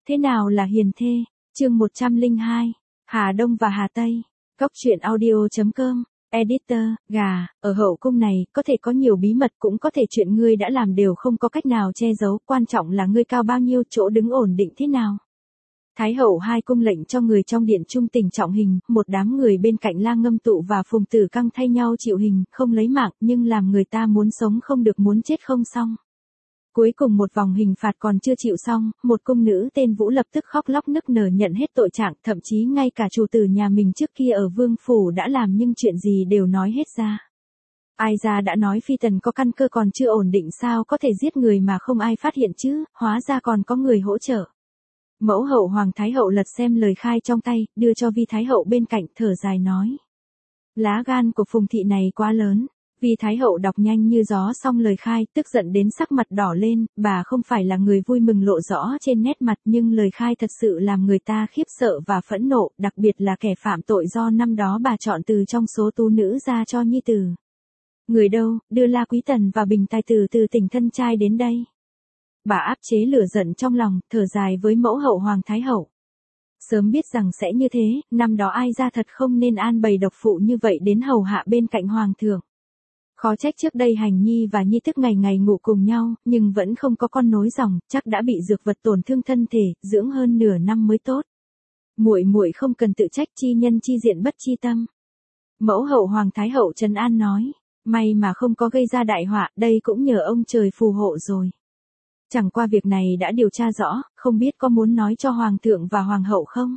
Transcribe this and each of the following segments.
Thế nào là hiền thê? Chương 102. Hà Đông và Hà Tây. Cốc truyện audio.com. Editor, gà, ở hậu cung này, có thể có nhiều bí mật cũng có thể chuyện ngươi đã làm đều không có cách nào che giấu, quan trọng là ngươi cao bao nhiêu, chỗ đứng ổn định thế nào. Thái hậu hai cung lệnh cho người trong điện trung tình trọng hình, một đám người bên cạnh La Ngâm Tụ và Phùng Tử Căng thay nhau chịu hình, không lấy mạng, nhưng làm người ta muốn sống không được muốn chết không xong. Cuối cùng một vòng hình phạt còn chưa chịu xong, một cung nữ tên Vũ lập tức khóc lóc nức nở nhận hết tội trạng, thậm chí ngay cả chủ tử nhà mình trước kia ở vương phủ đã làm nhưng chuyện gì đều nói hết ra. Ai ra đã nói phi tần có căn cơ còn chưa ổn định sao có thể giết người mà không ai phát hiện chứ, hóa ra còn có người hỗ trợ. Mẫu hậu Hoàng Thái hậu lật xem lời khai trong tay, đưa cho Vi Thái hậu bên cạnh, thở dài nói. Lá gan của Phùng thị này quá lớn. Vi Thái hậu đọc nhanh như gió xong lời khai, tức giận đến sắc mặt đỏ lên, bà không phải là người vui mừng lộ rõ trên nét mặt nhưng lời khai thật sự làm người ta khiếp sợ và phẫn nộ, đặc biệt là kẻ phạm tội do năm đó bà chọn từ trong số tú nữ ra cho nhi tử. Người đâu, đưa La Quý Tần và Bình Tài Tử từ tỉnh thân trai đến đây. Bà áp chế lửa giận trong lòng, thở dài với mẫu hậu Hoàng Thái hậu. Sớm biết rằng sẽ như thế, năm đó ai ra thật không nên an bày độc phụ như vậy đến hầu hạ bên cạnh Hoàng thượng. Khó trách trước đây Hành Nhi và Nhi Thức ngày ngày ngủ cùng nhau, nhưng vẫn không có con nối dòng, chắc đã bị dược vật tổn thương thân thể, dưỡng hơn nửa năm mới tốt. Muội muội không cần tự trách, chi nhân chi diện bất chi tâm. Mẫu hậu Hoàng Thái hậu trấn an nói, may mà không có gây ra đại họa, đây cũng nhờ ông trời phù hộ rồi. Chẳng qua việc này đã điều tra rõ, không biết có muốn nói cho Hoàng thượng và Hoàng hậu không?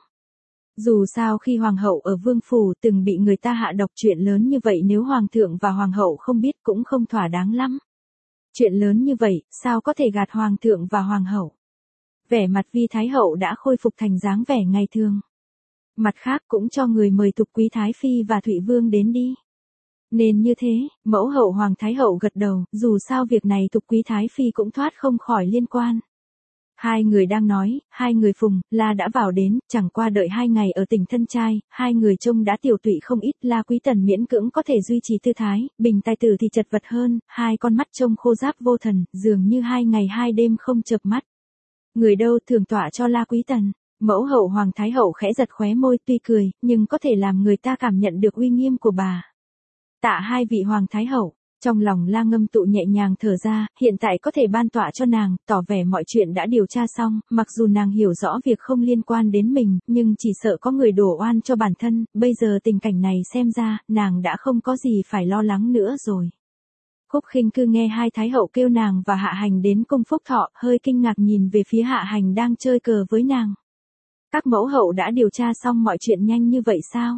Dù sao khi Hoàng hậu ở vương phủ từng bị người ta hạ độc, chuyện lớn như vậy nếu Hoàng thượng và Hoàng hậu không biết cũng không thỏa đáng lắm. Chuyện lớn như vậy, sao có thể gạt Hoàng thượng và Hoàng hậu? Vẻ mặt Vi Thái hậu đã khôi phục thành dáng vẻ ngày thường. Mặt khác cũng cho người mời Tục Quý Thái Phi và Thụy Vương đến đi. Nên như thế, mẫu hậu Hoàng Thái hậu gật đầu, dù sao việc này Tục Quý Thái Phi cũng thoát không khỏi liên quan. Hai người đang nói, hai người Phùng, La đã vào đến, chẳng qua đợi 2 ngày ở tỉnh thân trai, hai người trông đã tiểu tụy không ít, La Quý Tần miễn cưỡng có thể duy trì tư thái, Bình Tài Tử thì chật vật hơn, hai con mắt trông khô ráp vô thần, dường như 2 ngày 2 đêm không chợp mắt. Người đâu thường tọa cho La Quý Tần, mẫu hậu Hoàng Thái hậu khẽ giật khóe môi tuy cười, nhưng có thể làm người ta cảm nhận được uy nghiêm của bà. Tạ hai vị Hoàng Thái hậu. Trong lòng La Ngâm Tụ nhẹ nhàng thở ra, hiện tại có thể ban tọa cho nàng, tỏ vẻ mọi chuyện đã điều tra xong, mặc dù nàng hiểu rõ việc không liên quan đến mình, nhưng chỉ sợ có người đổ oan cho bản thân, bây giờ tình cảnh này xem ra, nàng đã không có gì phải lo lắng nữa rồi. Khúc Khinh Cư nghe hai Thái hậu kêu nàng và Hạ Hành đến cung Phúc Thọ, hơi kinh ngạc nhìn về phía Hạ Hành đang chơi cờ với nàng. Các mẫu hậu đã điều tra xong mọi chuyện nhanh như vậy sao?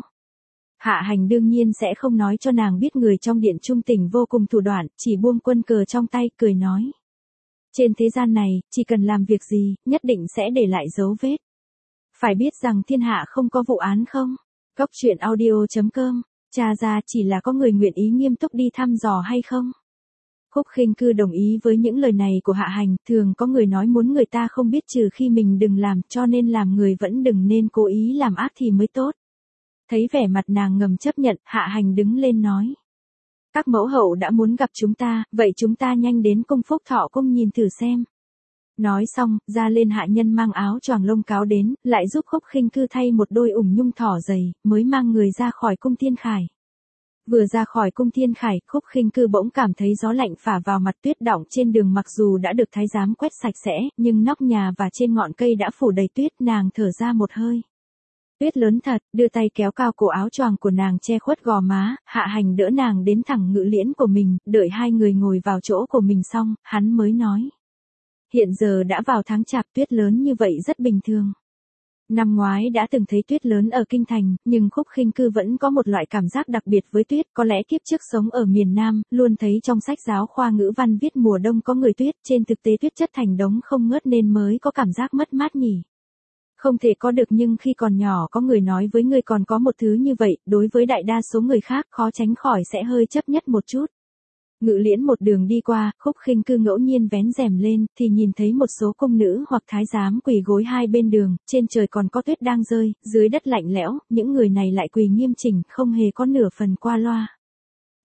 Hạ Hành đương nhiên sẽ không nói cho nàng biết người trong điện trung tình vô cùng thủ đoạn, chỉ buông quân cờ trong tay, cười nói. Trên thế gian này, chỉ cần làm việc gì, nhất định sẽ để lại dấu vết. Phải biết rằng thiên hạ không có vụ án không? Cốc truyện audio.com, tra ra chỉ là có người nguyện ý nghiêm túc đi thăm dò hay không? Khúc Khinh Cư đồng ý với những lời này của Hạ Hành, thường có người nói muốn người ta không biết trừ khi mình đừng làm, cho nên làm người vẫn đừng nên cố ý làm ác thì mới tốt. Thấy vẻ mặt nàng ngầm chấp nhận, Hạ Hành đứng lên nói. Các mẫu hậu đã muốn gặp chúng ta, vậy chúng ta nhanh đến cung Phúc Thọ cung nhìn thử xem. Nói xong, ra lên hạ nhân mang áo choàng lông cáo đến, lại giúp Khúc Khinh Cư thay một đôi ủng nhung thỏ dày, mới mang người ra khỏi cung Thiên Khải. Vừa ra khỏi cung Thiên Khải, Khúc Khinh Cư bỗng cảm thấy gió lạnh phả vào mặt, tuyết đọng trên đường mặc dù đã được thái giám quét sạch sẽ, nhưng nóc nhà và trên ngọn cây đã phủ đầy tuyết, nàng thở ra một hơi. Tuyết lớn thật, đưa tay kéo cao cổ áo choàng của nàng che khuất gò má, Hạ Hành đỡ nàng đến thẳng ngự liễn của mình, đợi hai người ngồi vào chỗ của mình xong, hắn mới nói. Hiện giờ đã vào tháng Chạp, tuyết lớn như vậy rất bình thường. Năm ngoái đã từng thấy tuyết lớn ở Kinh Thành, nhưng Khúc Khinh Cư vẫn có một loại cảm giác đặc biệt với tuyết, có lẽ kiếp trước sống ở miền Nam, luôn thấy trong sách giáo khoa ngữ văn viết mùa đông có người tuyết, trên thực tế tuyết chất thành đống không ngớt nên mới có cảm giác mất mát nhỉ. Không thể có được, nhưng khi còn nhỏ có người nói với người còn có một thứ như vậy, đối với đại đa số người khác khó tránh khỏi sẽ hơi chấp nhất một chút. Ngự liễn một đường đi qua, Khúc Khinh Cư ngẫu nhiên vén rèm lên, thì nhìn thấy một số cung nữ hoặc thái giám quỳ gối hai bên đường, trên trời còn có tuyết đang rơi, dưới đất lạnh lẽo, những người này lại quỳ nghiêm chỉnh, không hề có nửa phần qua loa.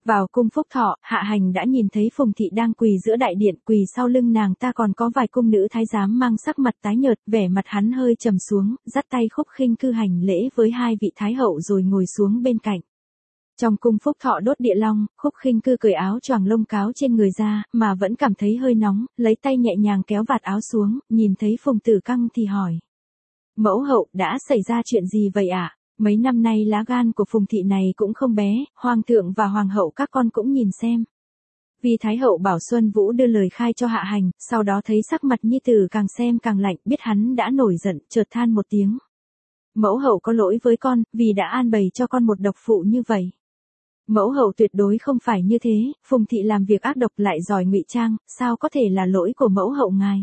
Vào cung phúc thọ, Hạ Hành đã nhìn thấy Phùng Thị đang quỳ giữa đại điện, quỳ sau lưng nàng ta còn có vài cung nữ thái giám mang sắc mặt tái nhợt, vẻ mặt hắn hơi trầm xuống, dắt tay Khúc Khinh Cư hành lễ với hai vị thái hậu rồi ngồi xuống bên cạnh. Trong cung phúc thọ đốt địa long, Khúc Khinh Cư cởi áo choàng lông cáo trên người ra, mà vẫn cảm thấy hơi nóng, lấy tay nhẹ nhàng kéo vạt áo xuống, nhìn thấy Phùng Tử Căng thì hỏi. Mẫu hậu, đã xảy ra chuyện gì vậy ạ? Mấy năm nay lá gan của Phùng Thị này cũng không bé, hoàng thượng và hoàng hậu các con cũng nhìn xem. Vì Thái hậu bảo Xuân Vũ đưa lời khai cho Hạ Hành, sau đó thấy sắc mặt nhi tử càng xem càng lạnh, biết hắn đã nổi giận, chợt than một tiếng. Mẫu hậu có lỗi với con, vì đã an bày cho con một độc phụ như vậy. Mẫu hậu tuyệt đối không phải như thế, Phùng Thị làm việc ác độc lại giỏi ngụy trang, sao có thể là lỗi của mẫu hậu ngài.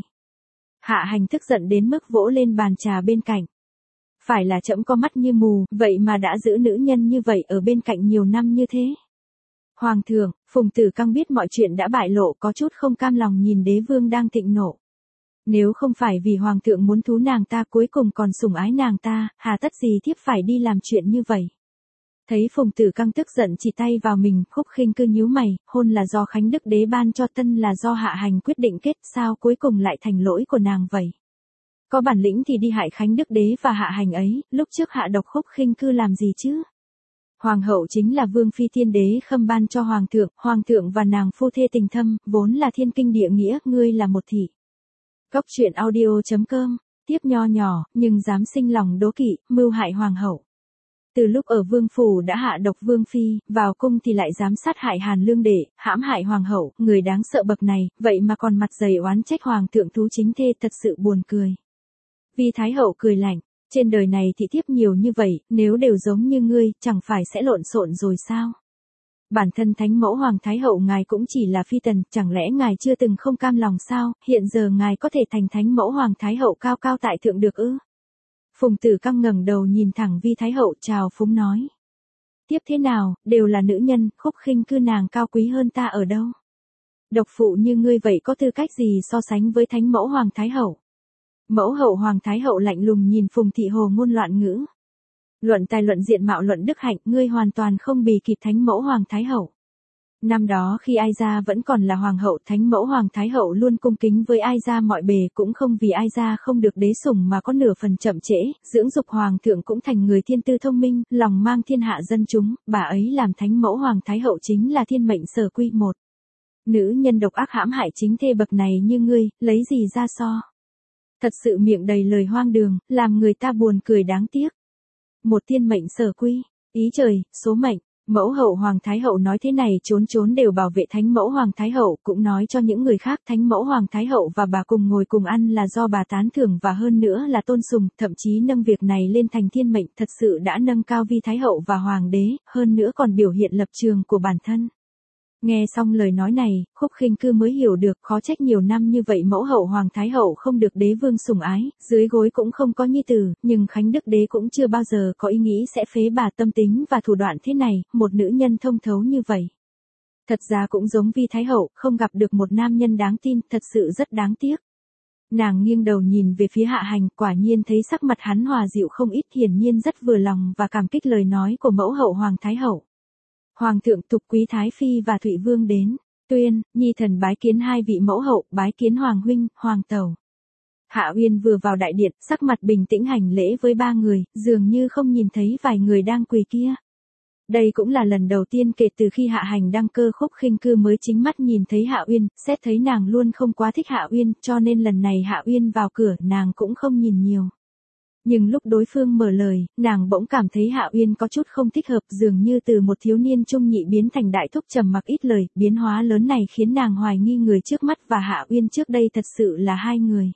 Hạ Hành tức giận đến mức vỗ lên bàn trà bên cạnh. Phải là trẫm có mắt như mù, vậy mà đã giữ nữ nhân như vậy ở bên cạnh nhiều năm như thế. Hoàng thượng, Phùng Tử Căng biết mọi chuyện đã bại lộ, có chút không cam lòng nhìn đế vương đang thịnh nộ. Nếu không phải vì hoàng thượng muốn thú nàng ta cuối cùng còn sủng ái nàng ta, hà tất gì thiếp phải đi làm chuyện như vậy. Thấy Phùng Tử Căng tức giận chỉ tay vào mình, Khúc Khinh Cư nhíu mày, hôn là do Khánh Đức đế ban cho, tân là do Hạ Hành quyết định kết, sao cuối cùng lại thành lỗi của nàng vậy. Có bản lĩnh thì đi hại Khánh Đức đế và Hạ Hành ấy, lúc trước hạ độc Khúc Khinh Cư làm gì chứ? Hoàng hậu chính là vương phi thiên đế khâm ban cho hoàng thượng và nàng phu thê tình thâm, vốn là thiên kinh địa nghĩa, ngươi là một thị. Cốc truyện audio.com, tiếp nho nhỏ, nhưng dám sinh lòng đố kỵ, mưu hại hoàng hậu. Từ lúc ở vương phủ đã hạ độc vương phi, vào cung thì lại dám sát hại Hàn Lương Đệ, hãm hại hoàng hậu, người đáng sợ bậc này, vậy mà còn mặt dày oán trách hoàng thượng thú chính thê, thật sự buồn cười. Vi Thái hậu cười lạnh, trên đời này thị thiếp nhiều như vậy, nếu đều giống như ngươi, chẳng phải sẽ lộn xộn rồi sao? Bản thân Thánh mẫu Hoàng Thái hậu ngài cũng chỉ là phi tần, chẳng lẽ ngài chưa từng không cam lòng sao, hiện giờ ngài có thể thành Thánh mẫu Hoàng Thái hậu cao cao tại thượng được ư? Phùng Tử Căng ngẩng đầu nhìn thẳng Vi Thái hậu chào phúng nói. Tiếp thế nào, đều là nữ nhân, Khúc Khinh Cư nàng cao quý hơn ta ở đâu? Độc phụ như ngươi vậy có tư cách gì so sánh với Thánh mẫu Hoàng Thái hậu? Mẫu hậu Hoàng Thái hậu lạnh lùng nhìn Phùng Thị hồ ngôn loạn ngữ. Luận tài luận diện mạo luận đức hạnh, ngươi hoàn toàn không bì kịp Thánh mẫu Hoàng Thái hậu. Năm đó khi Ai Gia vẫn còn là hoàng hậu, Thánh mẫu Hoàng Thái hậu luôn cung kính với Ai Gia mọi bề, cũng không vì Ai Gia không được đế sủng mà có nửa phần chậm trễ, dưỡng dục hoàng thượng cũng thành người thiên tư thông minh, lòng mang thiên hạ dân chúng, bà ấy làm Thánh mẫu Hoàng Thái hậu chính là thiên mệnh sở quy một. Nữ nhân độc ác hãm hại chính thê bậc này như ngươi, lấy gì ra so? Thật sự miệng đầy lời hoang đường, làm người ta buồn cười đáng tiếc. Một thiên mệnh sở quy, ý trời, số mệnh. Mẫu hậu Hoàng Thái hậu nói thế này trốn đều bảo vệ Thánh mẫu Hoàng Thái hậu, cũng nói cho những người khác Thánh mẫu Hoàng Thái hậu và bà cùng ngồi cùng ăn là do bà tán thưởng và hơn nữa là tôn sùng, thậm chí nâng việc này lên thành thiên mệnh, thật sự đã nâng cao Vi Thái hậu và Hoàng đế, hơn nữa còn biểu hiện lập trường của bản thân. Nghe xong lời nói này, Khúc Khinh Cư mới hiểu được, khó trách nhiều năm như vậy mẫu hậu Hoàng Thái hậu không được đế vương sủng ái, dưới gối cũng không có nhi tử, nhưng Khánh Đức đế cũng chưa bao giờ có ý nghĩ sẽ phế bà, tâm tính và thủ đoạn thế này, một nữ nhân thông thấu như vậy. Thật ra cũng giống Vi Thái hậu, không gặp được một nam nhân đáng tin, thật sự rất đáng tiếc. Nàng nghiêng đầu nhìn về phía Hạ Hành, quả nhiên thấy sắc mặt hắn hòa dịu không ít, hiển nhiên rất vừa lòng và cảm kích lời nói của mẫu hậu Hoàng Thái hậu. Hoàng thượng Tục Quý Thái Phi và Thụy Vương đến, tuyên, nhi thần bái kiến hai vị mẫu hậu, bái kiến Hoàng huynh, Hoàng tẩu. Hạ Uyên vừa vào đại điện, sắc mặt bình tĩnh hành lễ với ba người, dường như không nhìn thấy vài người đang quỳ kia. Đây cũng là lần đầu tiên kể từ khi Hạ Hành đăng cơ Khúc Khinh Cư mới chính mắt nhìn thấy Hạ Uyên, xét thấy nàng luôn không quá thích Hạ Uyên, cho nên lần này Hạ Uyên vào cửa nàng cũng không nhìn nhiều. Nhưng lúc đối phương mở lời, nàng bỗng cảm thấy Hạ Uyên có chút không thích hợp, dường như từ một thiếu niên trung nhị biến thành đại thúc trầm mặc ít lời, biến hóa lớn này khiến nàng hoài nghi người trước mắt và Hạ Uyên trước đây thật sự là hai người.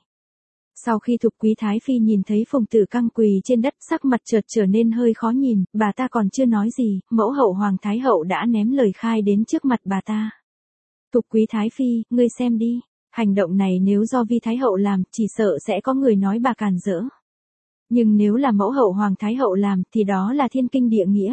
Sau khi Thục Quý Thái Phi nhìn thấy Phùng Tử Căng quỳ trên đất, sắc mặt chợt trở nên hơi khó nhìn, bà ta còn chưa nói gì, mẫu hậu Hoàng Thái hậu đã ném lời khai đến trước mặt bà ta. Thục Quý Thái Phi, ngươi xem đi, hành động này nếu do Vi Thái hậu làm, chỉ sợ sẽ có người nói bà càn rỡ. Nhưng nếu là mẫu hậu Hoàng Thái hậu làm, thì đó là thiên kinh địa nghĩa.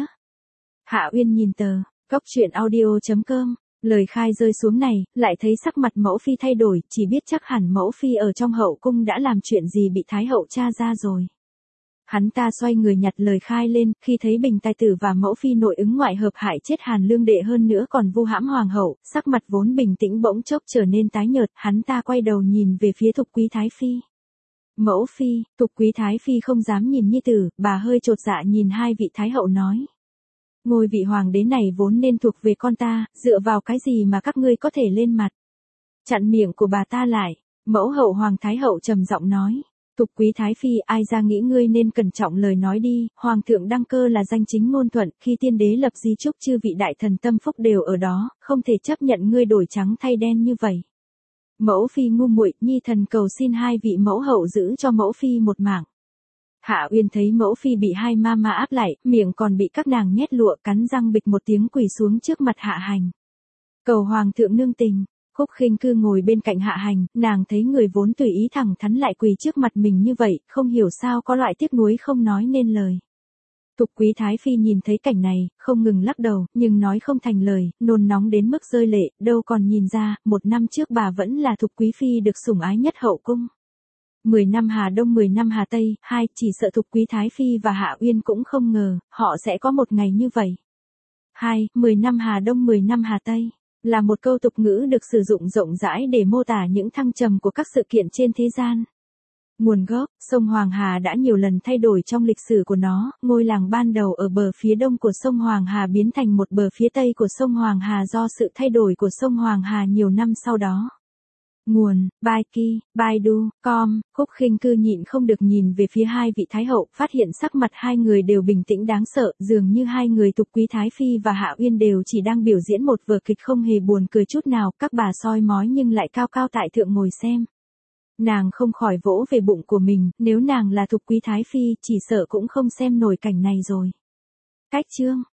Hạ Uyên nhìn tờ, cốc truyện audio.com, lời khai rơi xuống này, lại thấy sắc mặt mẫu phi thay đổi, chỉ biết chắc hẳn mẫu phi ở trong hậu cung đã làm chuyện gì bị Thái hậu tra ra rồi. Hắn ta xoay người nhặt lời khai lên, khi thấy Bình Tài Tử và mẫu phi nội ứng ngoại hợp hại chết Hàn Lương đệ hơn nữa còn vu hãm hoàng hậu, sắc mặt vốn bình tĩnh bỗng chốc trở nên tái nhợt, hắn ta quay đầu nhìn về phía Thục Quý Thái Phi. Mẫu phi, Thục Quý Thái Phi không dám nhìn nhi tử, bà hơi chột dạ nhìn hai vị thái hậu nói. Ngôi vị hoàng đế này vốn nên thuộc về con ta, dựa vào cái gì mà các ngươi có thể lên mặt. Chặn miệng của bà ta lại, mẫu hậu Hoàng Thái hậu trầm giọng nói. Thục Quý Thái Phi, ai ra nghĩ ngươi nên cẩn trọng lời nói đi, Hoàng thượng đăng cơ là danh chính ngôn thuận, khi tiên đế lập di chúc chư vị đại thần tâm phúc đều ở đó, không thể chấp nhận ngươi đổi trắng thay đen như vậy. Mẫu phi ngu muội, nhi thần cầu xin hai vị mẫu hậu giữ cho mẫu phi một mạng. Hạ Uyên thấy mẫu phi bị hai ma ma áp lại, miệng còn bị các nàng nhét lụa, cắn răng bịch một tiếng quỳ xuống trước mặt Hạ Hành. Cầu Hoàng thượng nương tình. Khúc Khinh Cư ngồi bên cạnh Hạ Hành, nàng thấy người vốn tùy ý thẳng thắn lại quỳ trước mặt mình như vậy, không hiểu sao có loại tiếc nuối không nói nên lời. Thục Quý Thái Phi nhìn thấy cảnh này, không ngừng lắc đầu, nhưng nói không thành lời, nôn nóng đến mức rơi lệ, đâu còn nhìn ra, 1 năm trước bà vẫn là Thục Quý Phi được sủng ái nhất hậu cung. 10 năm Hà Đông 10 năm Hà Tây, chỉ sợ Thục Quý Thái Phi và Hạ Uyên cũng không ngờ, họ sẽ có một ngày như vậy. 10 năm Hà Đông 10 năm Hà Tây là một câu tục ngữ được sử dụng rộng rãi để mô tả những thăng trầm của các sự kiện trên thế gian. Nguồn gốc, sông Hoàng Hà đã nhiều lần thay đổi trong lịch sử của nó, ngôi làng ban đầu ở bờ phía đông của sông Hoàng Hà biến thành một bờ phía tây của sông Hoàng Hà do sự thay đổi của sông Hoàng Hà nhiều năm sau đó. Nguồn, Baiki, Baidu, Com, Khúc Khinh Cư nhịn không được nhìn về phía hai vị thái hậu, phát hiện sắc mặt hai người đều bình tĩnh đáng sợ, dường như hai người Thục Quý Thái Phi và Hạ Uyên đều chỉ đang biểu diễn một vở kịch không hề buồn cười chút nào, các bà soi mói nhưng lại cao cao tại thượng ngồi xem. Nàng không khỏi vỗ về bụng của mình, nếu nàng là Thục Quý Thái Phi, chỉ sợ cũng không xem nổi cảnh này rồi. Cách chương